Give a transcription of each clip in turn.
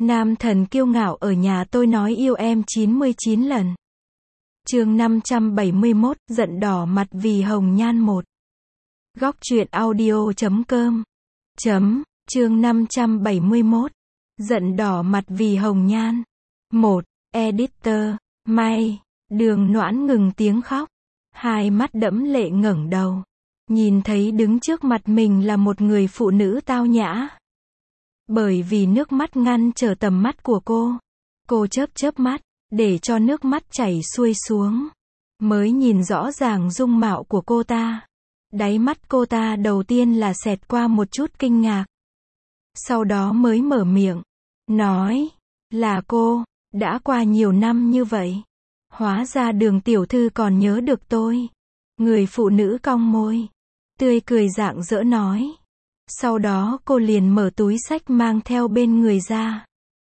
Nam thần kiêu ngạo ở nhà tôi nói yêu em 99 lần. Chương 571, giận đỏ mặt vì hồng nhan 1. Góc truyện audio.com. Chương 571. Giận đỏ mặt vì hồng nhan. 1. Editor. May. Đường Noãn ngừng tiếng khóc. Hai mắt đẫm lệ ngẩng đầu. Nhìn thấy đứng trước mặt mình là một người phụ nữ tao nhã. Bởi vì nước mắt ngăn trở tầm mắt của cô chớp mắt, để cho nước mắt chảy xuôi xuống. Mới nhìn rõ ràng dung mạo của cô ta. Đáy mắt cô ta đầu tiên là xẹt qua một chút kinh ngạc. Sau đó mới mở miệng. Nói. Là cô. Đã qua nhiều năm như vậy. Hóa ra Đường tiểu thư còn nhớ được tôi. Người phụ nữ cong môi. Tươi cười rạng rỡ nói. Sau đó cô liền mở túi xách mang theo bên người ra.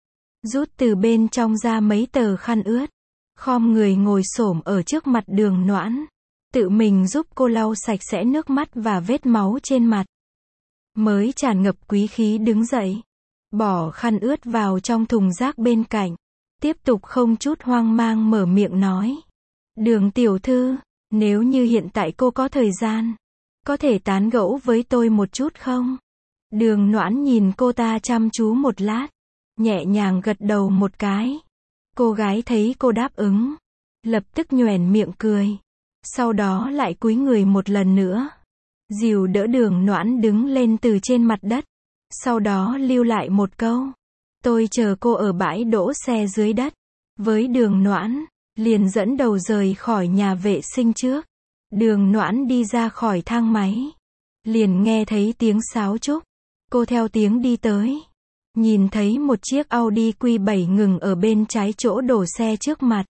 Rút từ bên trong ra mấy tờ khăn ướt. Khom người ngồi xổm ở trước mặt Đường Noãn. Tự mình giúp cô lau sạch sẽ nước mắt và vết máu trên mặt. Mới tràn ngập quý khí đứng dậy. Bỏ khăn ướt vào trong thùng rác bên cạnh. Tiếp tục không chút hoang mang mở miệng nói. Đường tiểu thư, nếu như hiện tại cô có thời gian, có thể tán gẫu với tôi một chút không? Đường Noãn nhìn cô ta chăm chú một lát. Nhẹ nhàng gật đầu một cái. Cô gái thấy cô đáp ứng. Lập tức nhoẻn miệng cười. Sau đó lại cúi người một lần nữa. Dìu đỡ Đường Noãn đứng lên từ trên mặt đất. Sau đó lưu lại một câu. Tôi chờ cô ở bãi đỗ xe dưới đất. Với Đường Noãn, liền dẫn đầu rời khỏi nhà vệ sinh trước. Đường Noãn đi ra khỏi thang máy. Liền nghe thấy tiếng sáo trúc. Cô theo tiếng đi tới. Nhìn thấy một chiếc Audi Q7 ngừng ở bên trái chỗ đổ xe trước mặt.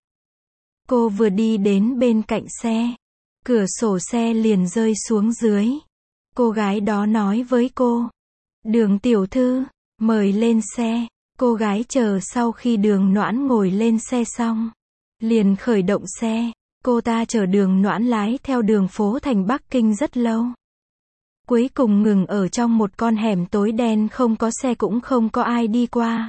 Cô vừa đi đến bên cạnh xe. Cửa sổ xe liền rơi xuống dưới. Cô gái đó nói với cô. Đường tiểu thư, mời lên xe. Cô gái chờ sau khi Đường Noãn ngồi lên xe xong. Liền khởi động xe. Cô ta chở Đường Noãn lái theo đường phố thành Bắc Kinh rất lâu. Cuối cùng ngừng ở trong một con hẻm tối đen không có xe cũng không có ai đi qua.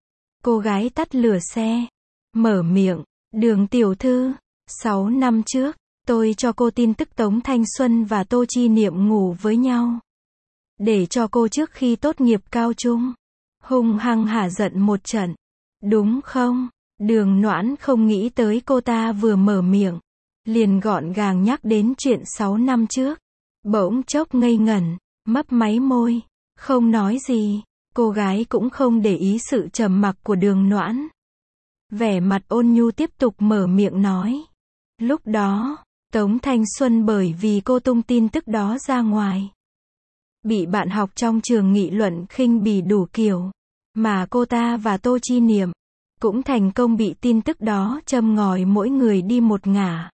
Cô gái tắt lửa xe. Mở miệng. Đường tiểu thư, 6 năm trước, tôi cho cô tin tức Tống Thanh Xuân và Tô Chi Niệm ngủ với nhau. Để cho cô trước khi tốt nghiệp cao trung, hung hăng hả giận một trận. Đúng không? Đường Noãn không nghĩ tới cô ta vừa mở miệng. Liền gọn gàng nhắc đến chuyện 6 năm trước. Bỗng chốc ngây ngẩn, mấp máy môi, không nói gì. Cô gái cũng không để ý sự trầm mặc của Đường Noãn. Vẻ mặt ôn nhu tiếp tục mở miệng nói. Lúc đó, Tống Thanh Xuân bởi vì cô tung tin tức đó ra ngoài. Bị bạn học trong trường nghị luận khinh bỉ đủ kiểu. Mà cô ta và Tô Chi Niệm cũng thành công bị tin tức đó châm ngòi mỗi người đi một ngả.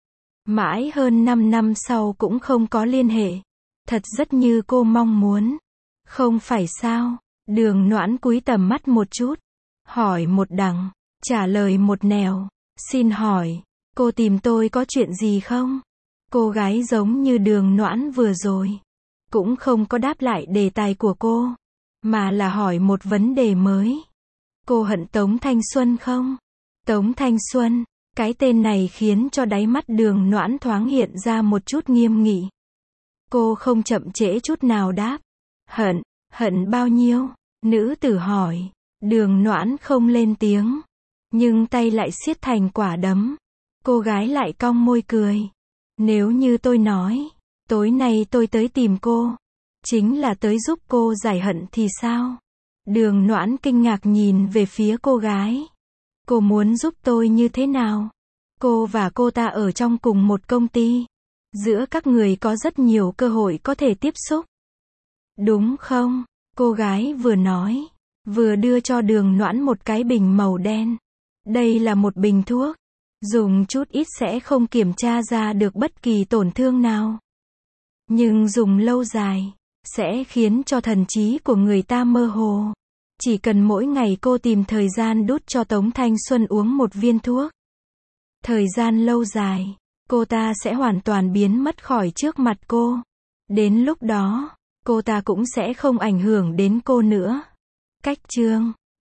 Mãi hơn 5 năm sau cũng không có liên hệ. Thật rất như cô mong muốn. Không phải sao? Đường Noãn cúi tầm mắt một chút. Hỏi một đằng, trả lời một nẻo. Xin hỏi, cô tìm tôi có chuyện gì không? Cô gái giống như Đường Noãn vừa rồi. Cũng không có đáp lại đề tài của cô. Mà là hỏi một vấn đề mới. Cô hận Tống Thanh Xuân không? Tống Thanh Xuân. Cái tên này khiến cho đáy mắt Đường Noãn thoáng hiện ra một chút nghiêm nghị. Cô không chậm trễ chút nào đáp. Hận bao nhiêu? Nữ tử hỏi. Đường Noãn không lên tiếng. Nhưng tay lại siết thành quả đấm. Cô gái lại cong môi cười. Nếu như tôi nói, tối nay tôi tới tìm cô. Chính là tới giúp cô giải hận thì sao? Đường Noãn kinh ngạc nhìn về phía cô gái. Cô muốn giúp tôi như thế nào? Cô và cô ta ở trong cùng một công ty. Giữa các người có rất nhiều cơ hội có thể tiếp xúc. Đúng không? Cô gái vừa nói, vừa đưa cho Đường Noãn một cái bình màu đen. Đây là một bình thuốc. Dùng chút ít sẽ không kiểm tra ra được bất kỳ tổn thương nào. Nhưng dùng lâu dài, sẽ khiến cho thần trí của người ta mơ hồ. Chỉ cần mỗi ngày cô tìm thời gian đút cho Tống Thanh Xuân uống một viên thuốc. Thời gian lâu dài, cô ta sẽ hoàn toàn biến mất khỏi trước mặt cô. Đến lúc đó, cô ta cũng sẽ không ảnh hưởng đến cô nữa. Cách chương